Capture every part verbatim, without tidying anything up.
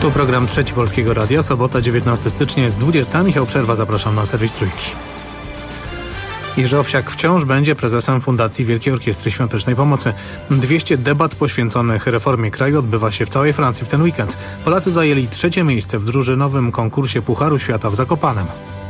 Tu program Trzeci Polskiego Radia, sobota dziewiętnastego stycznia jest dwudziesta. Michał Przerwa, zapraszam na serwis Trójki. Jerzy Owsiak wciąż będzie prezesem Fundacji Wielkiej Orkiestry Świątecznej Pomocy. dwieście debat poświęconych reformie kraju odbywa się w całej Francji w ten weekend. Polacy zajęli trzecie miejsce w drużynowym konkursie Pucharu Świata w Zakopanem.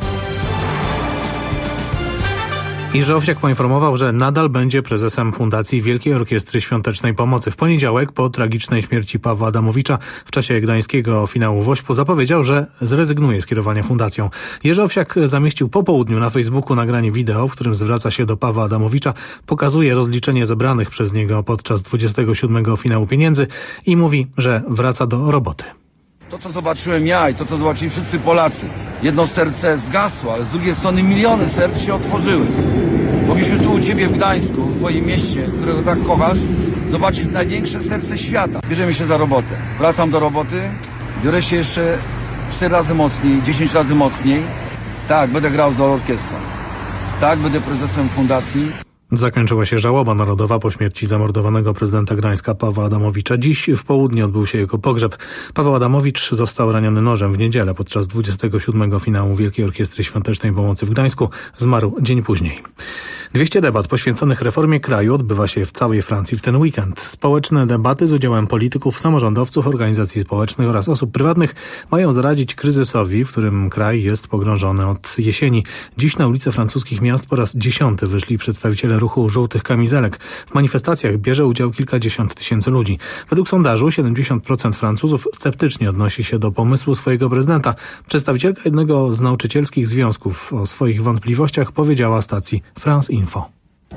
Jerzy Owsiak poinformował, że nadal będzie prezesem Fundacji Wielkiej Orkiestry Świątecznej Pomocy. W poniedziałek, po tragicznej śmierci Pawła Adamowicza w czasie gdańskiego finału WOŚP-u, zapowiedział, że zrezygnuje z kierowania fundacją. Jerzy Owsiak zamieścił po południu na Facebooku nagranie wideo, w którym zwraca się do Pawła Adamowicza, pokazuje rozliczenie zebranych przez niego podczas dwudziestego siódmego finału pieniędzy i mówi, że wraca do roboty. To, co zobaczyłem ja i to, co zobaczyli wszyscy Polacy, jedno serce zgasło, ale z drugiej strony miliony serc się otworzyły. Mogliśmy tu u Ciebie w Gdańsku, w Twoim mieście, którego tak kochasz, zobaczyć największe serce świata. Bierzemy się za robotę. Wracam do roboty, biorę się jeszcze cztery razy mocniej, dziesięć razy mocniej. Tak, będę grał z orkiestrą. Tak, będę prezesem fundacji. Zakończyła się żałoba narodowa po śmierci zamordowanego prezydenta Gdańska Pawła Adamowicza. Dziś w południe odbył się jego pogrzeb. Paweł Adamowicz został raniony nożem w niedzielę podczas dwudziestego siódmego finału Wielkiej Orkiestry Świątecznej Pomocy w Gdańsku. Zmarł dzień później. dwieście debat poświęconych reformie kraju odbywa się w całej Francji w ten weekend. Społeczne debaty z udziałem polityków, samorządowców, organizacji społecznych oraz osób prywatnych mają zaradzić kryzysowi, w którym kraj jest pogrążony od jesieni. Dziś na ulice francuskich miast po raz dziesiąty wyszli przedstawiciele ruchu żółtych kamizelek. W manifestacjach bierze udział kilkadziesiąt tysięcy ludzi. Według sondażu siedemdziesiąt procent Francuzów sceptycznie odnosi się do pomysłu swojego prezydenta. Przedstawicielka jednego z nauczycielskich związków o swoich wątpliwościach powiedziała stacji France Info.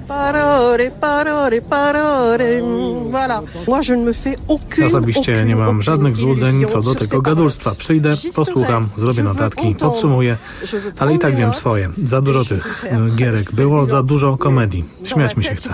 Osobiście nie mam żadnych złudzeń co do tego gadulstwa. Przyjdę, posłucham, zrobię notatki, podsumuję, ale i tak wiem swoje. Za dużo tych gierek było, za dużo komedii. Śmiać mi się chce.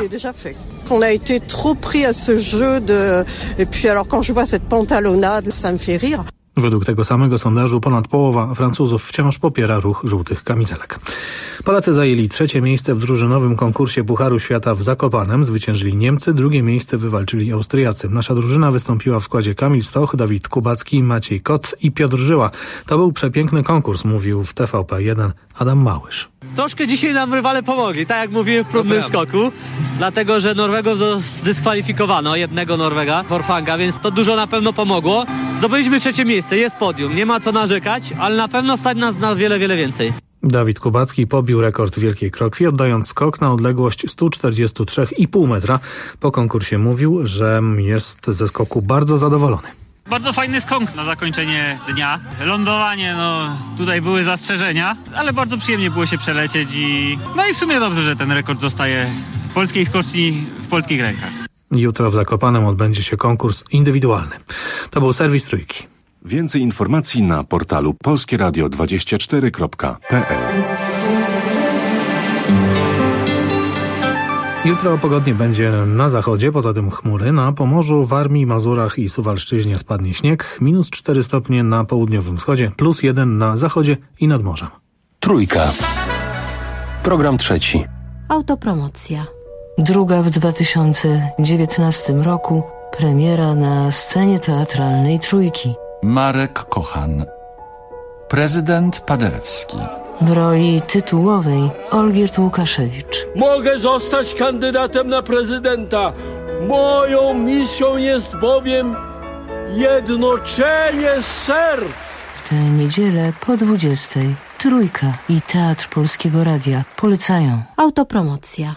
Według tego samego sondażu ponad połowa Francuzów wciąż popiera ruch żółtych kamizelek. Polacy zajęli trzecie miejsce w drużynowym konkursie Pucharu Świata w Zakopanem. Zwyciężyli Niemcy, drugie miejsce wywalczyli Austriacy. Nasza drużyna wystąpiła w składzie Kamil Stoch, Dawid Kubacki, Maciej Kot i Piotr Żyła. To był przepiękny konkurs, mówił w T V P jeden Adam Małysz. Troszkę dzisiaj nam rywale pomogli, tak jak mówiłem w próbnym skoku, dlatego że Norwegów zdyskwalifikowano, jednego Norwega, Forfanga, więc to dużo na pewno pomogło. Zdobyliśmy trzecie miejsce, jest podium, nie ma co narzekać, ale na pewno stać nas na wiele, wiele więcej. Dawid Kubacki pobił rekord Wielkiej Krokwi, oddając skok na odległość sto czterdzieści trzy i pół metra. Po konkursie mówił, że jest ze skoku bardzo zadowolony. Bardzo fajny skok na zakończenie dnia. Lądowanie, no tutaj były zastrzeżenia, ale bardzo przyjemnie było się przelecieć i no i w sumie dobrze, że ten rekord zostaje w polskiej skoczni w polskich rękach. Jutro w Zakopanem odbędzie się konkurs indywidualny. To był serwis Trójki. Więcej informacji na portalu polskie radio dwadzieścia cztery kropka p l. Jutro pogodnie będzie na zachodzie, poza tym chmury. Na Pomorzu, Warmii, Mazurach i Suwalszczyźnie spadnie śnieg. Minus cztery stopnie na południowym wschodzie, plus jeden na zachodzie i nad morzem. Trójka. Program trzeci. Autopromocja. Druga w dwa tysiące dziewiętnastym roku premiera na scenie teatralnej Trójki. Marek Kochan. Prezydent Paderewski. W roli tytułowej Olgierd Łukaszewicz. Mogę zostać kandydatem na prezydenta. Moją misją jest bowiem jednoczenie serc. W tę niedzielę po dwudziestej Trójka i Teatr Polskiego Radia polecają. Autopromocja.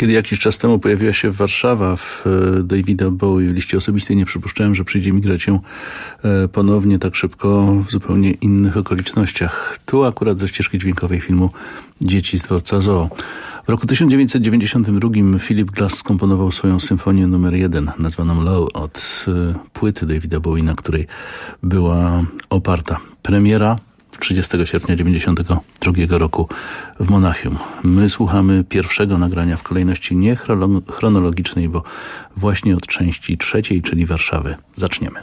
Kiedy jakiś czas temu pojawiła się Warszawa w Davida Bowie w liście osobistej, nie przypuszczałem, że przyjdzie mi grać ją ponownie tak szybko w zupełnie innych okolicznościach. Tu akurat ze ścieżki dźwiękowej filmu Dzieci z dworca Zoo. W roku tysiąc dziewięćset dziewięćdziesiątym drugim Philip Glass skomponował swoją symfonię numer jeden, nazwaną Low, od płyty Davida Bowie, na której była oparta. Premiera trzydziestego sierpnia dziewięćdziesiątego drugiego roku w Monachium. My słuchamy pierwszego nagrania w kolejności nie chronologicznej, bo właśnie od części trzeciej, czyli Warszawy, zaczniemy.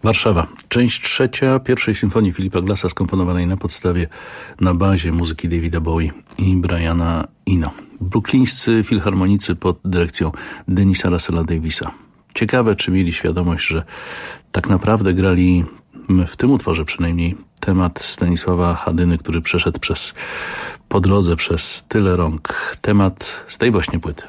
Warszawa. Część trzecia pierwszej symfonii Philipa Glassa, skomponowanej na podstawie, na bazie muzyki Davida Bowie i Briana Eno. Brooklyńscy filharmonicy pod dyrekcją Denisa Russella Davisa. Ciekawe, czy mieli świadomość, że tak naprawdę grali w tym utworze przynajmniej temat Stanisława Hadyny, który przeszedł przez po drodze przez tyle rąk. Temat z tej właśnie płyty.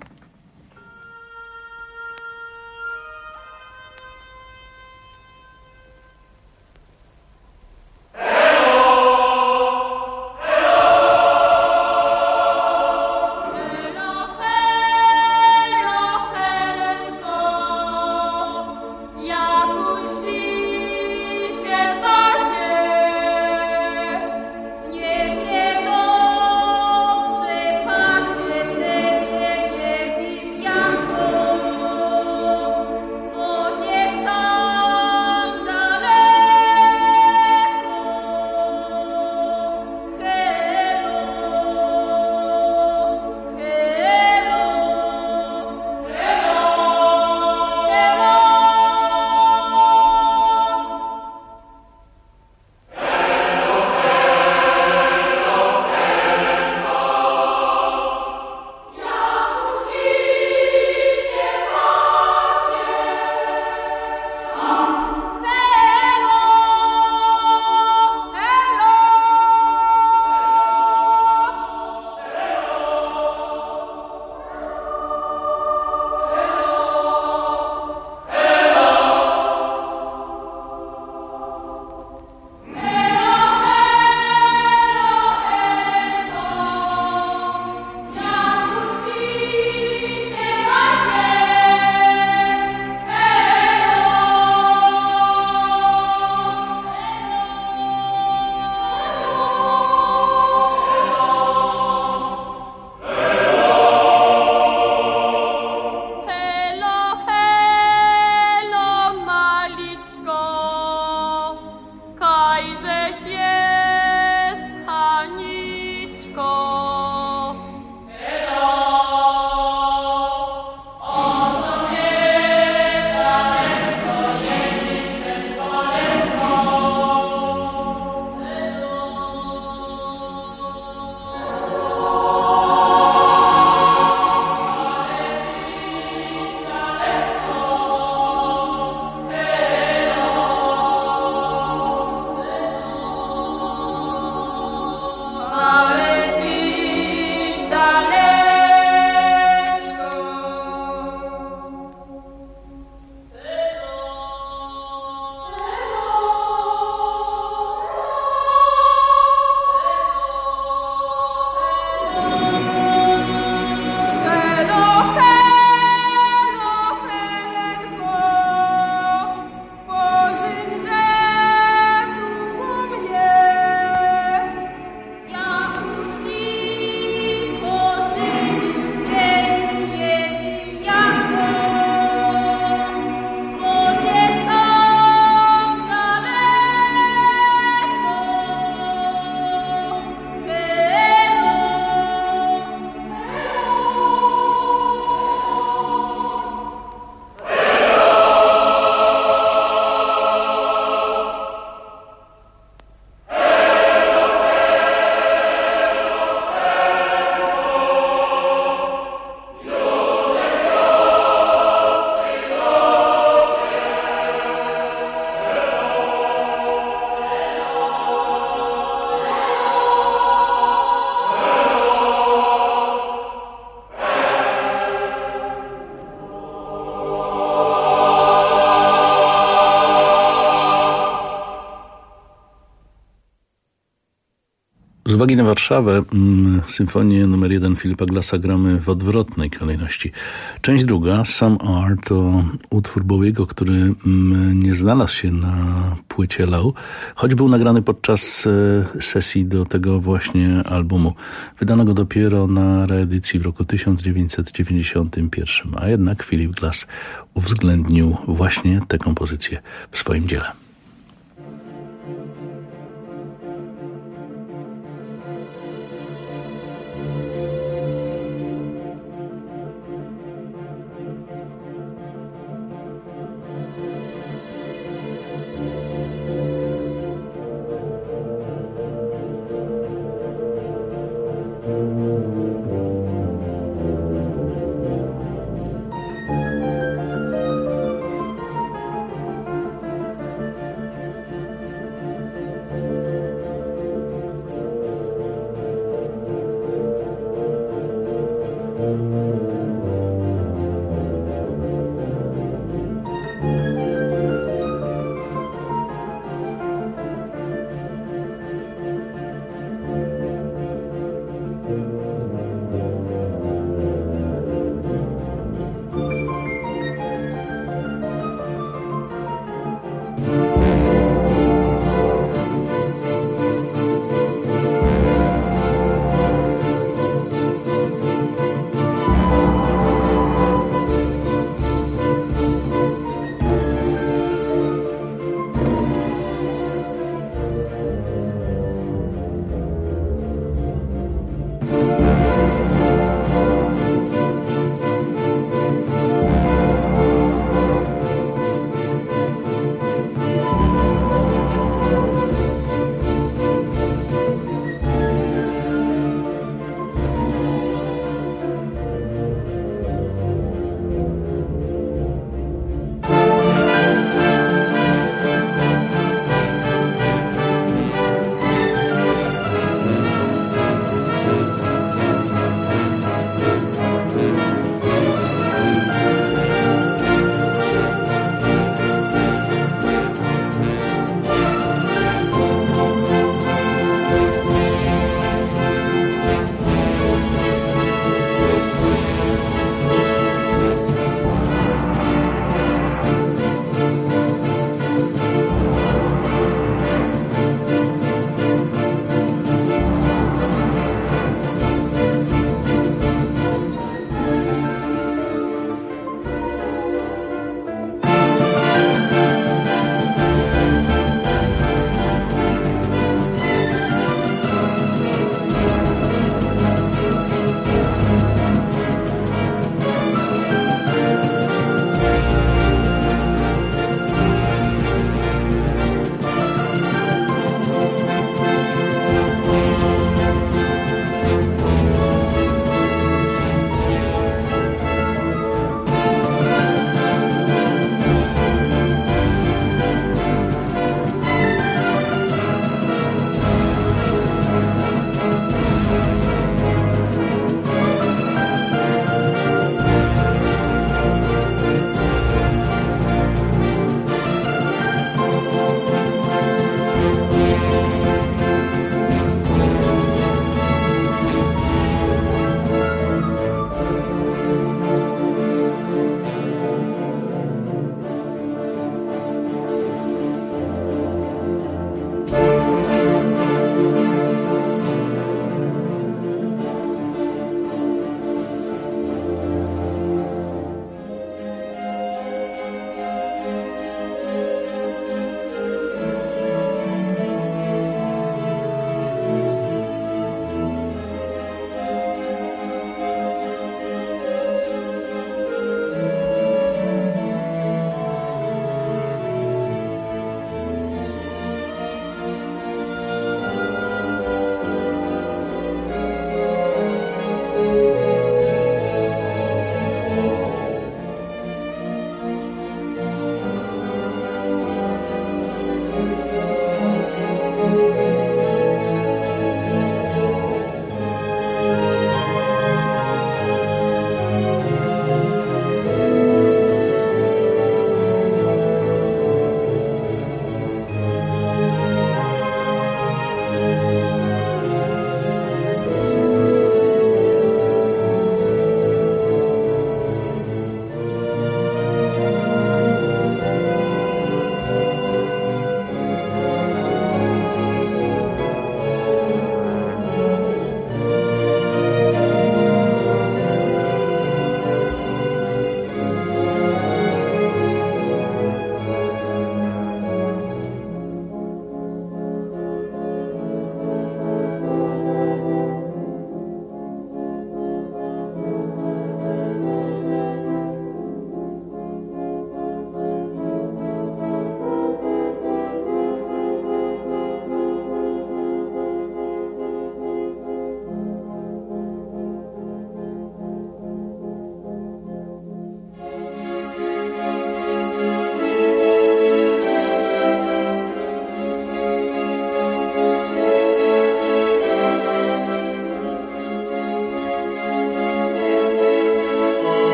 Z uwagi na Warszawę symfonię numer jeden Philipa Glassa gramy w odwrotnej kolejności. Część druga, Some Are, to utwór Bowiego, który nie znalazł się na płycie Low, choć był nagrany podczas sesji do tego właśnie albumu. Wydano go dopiero na reedycji w roku tysiąc dziewięćset dziewięćdziesiątym pierwszym, a jednak Philip Glass uwzględnił właśnie tę kompozycję w swoim dziele.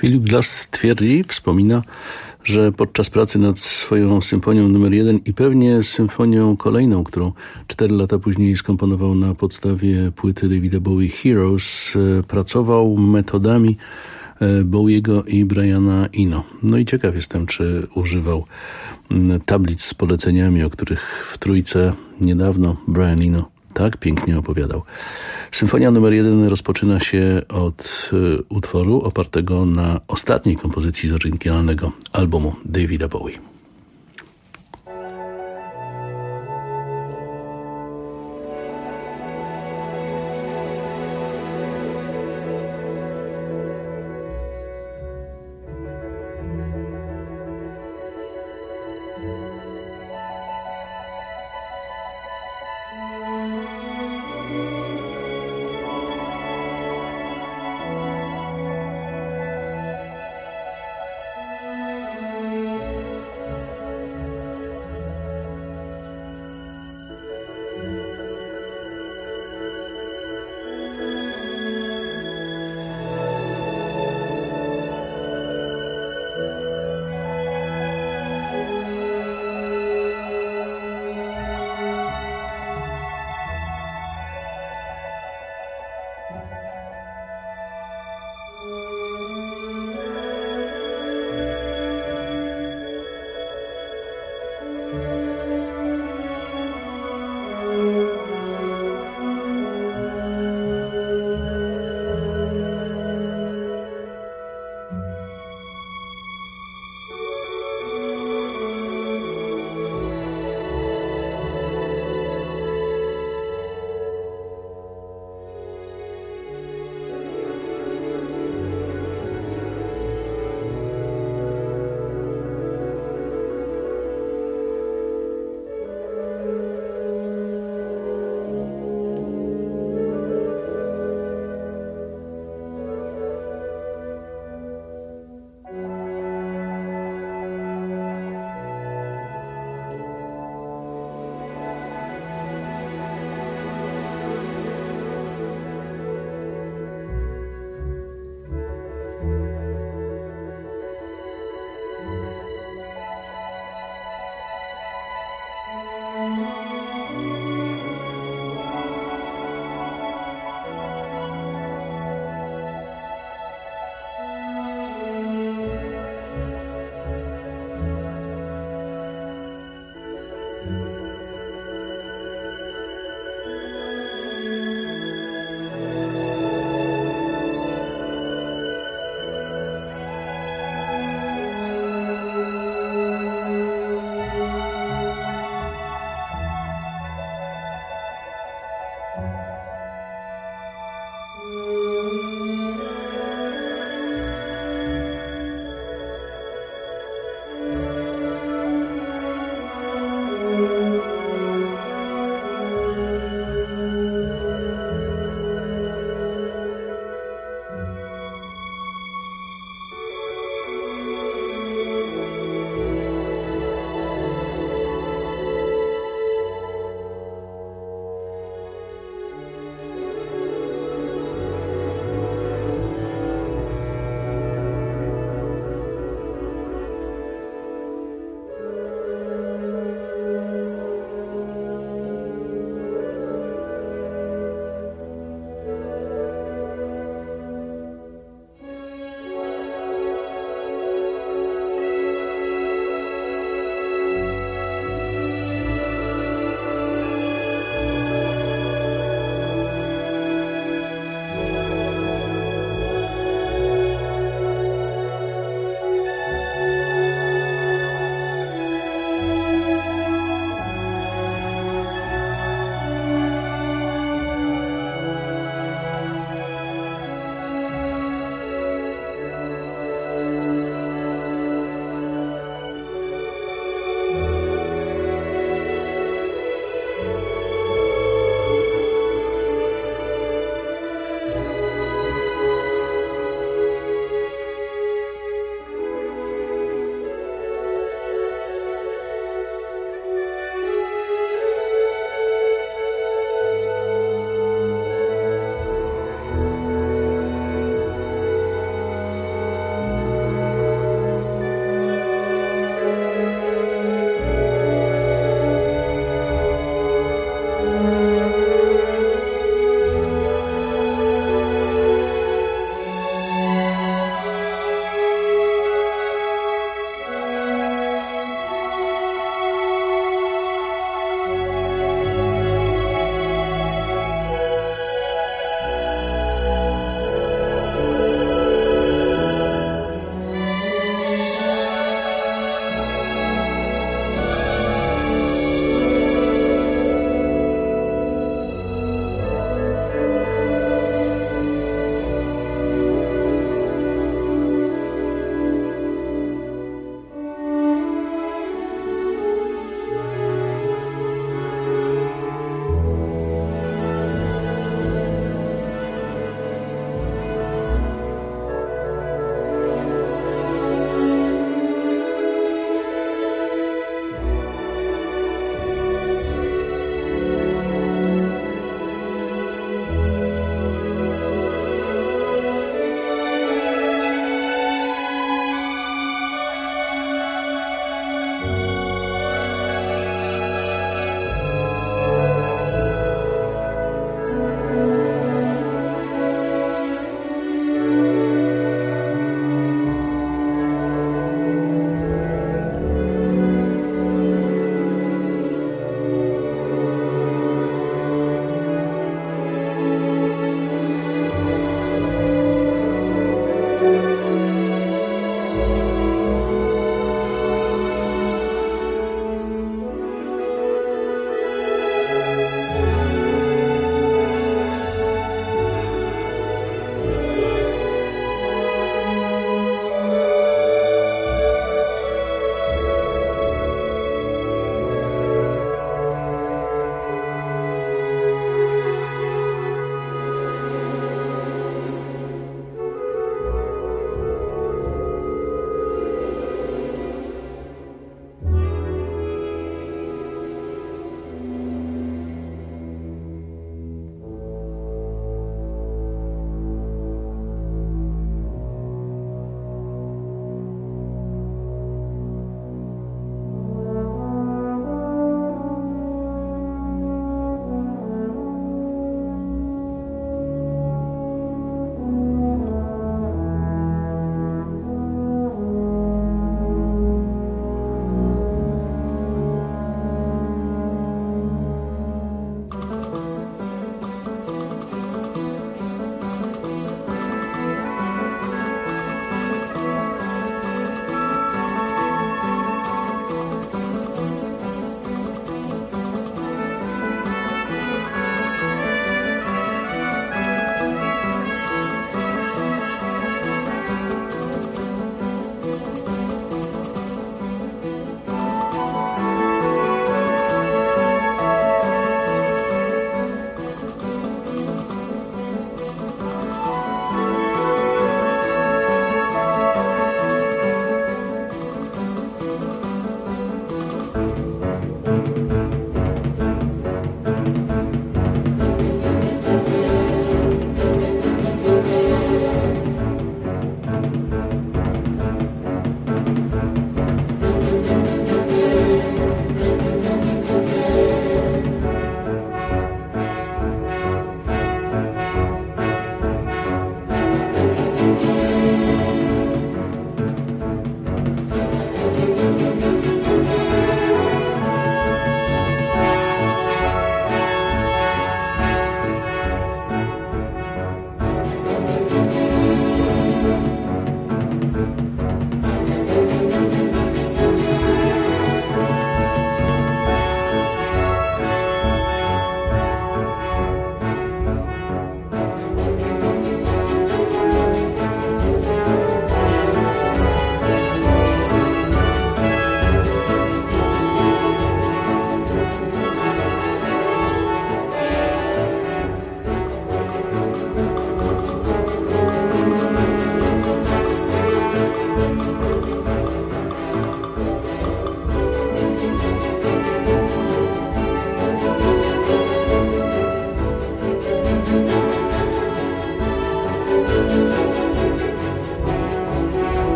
Philip Glass twierdzi, wspomina, że podczas pracy nad swoją symfonią numer jeden i pewnie symfonią kolejną, którą cztery lata później skomponował na podstawie płyty Davida Bowie Heroes, pracował metodami Bowiego i Briana Eno. No i ciekaw jestem, czy używał tablic z poleceniami, o których w trójce niedawno Brian Eno tak pięknie opowiadał. Symfonia numer jeden rozpoczyna się od y, utworu opartego na ostatniej kompozycji z oryginalnego albumu Davida Bowie.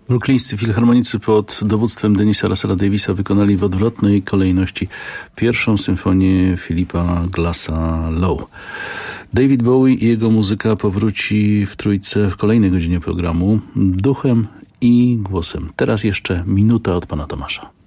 Brooklyńscy filharmonicy pod dowództwem Denisa Russella Davisa wykonali w odwrotnej kolejności pierwszą symfonię Philipa Glassa Low. David Bowie i jego muzyka powróci w Trójce w kolejnej godzinie programu duchem i głosem. Teraz jeszcze minuta od pana Tomasza.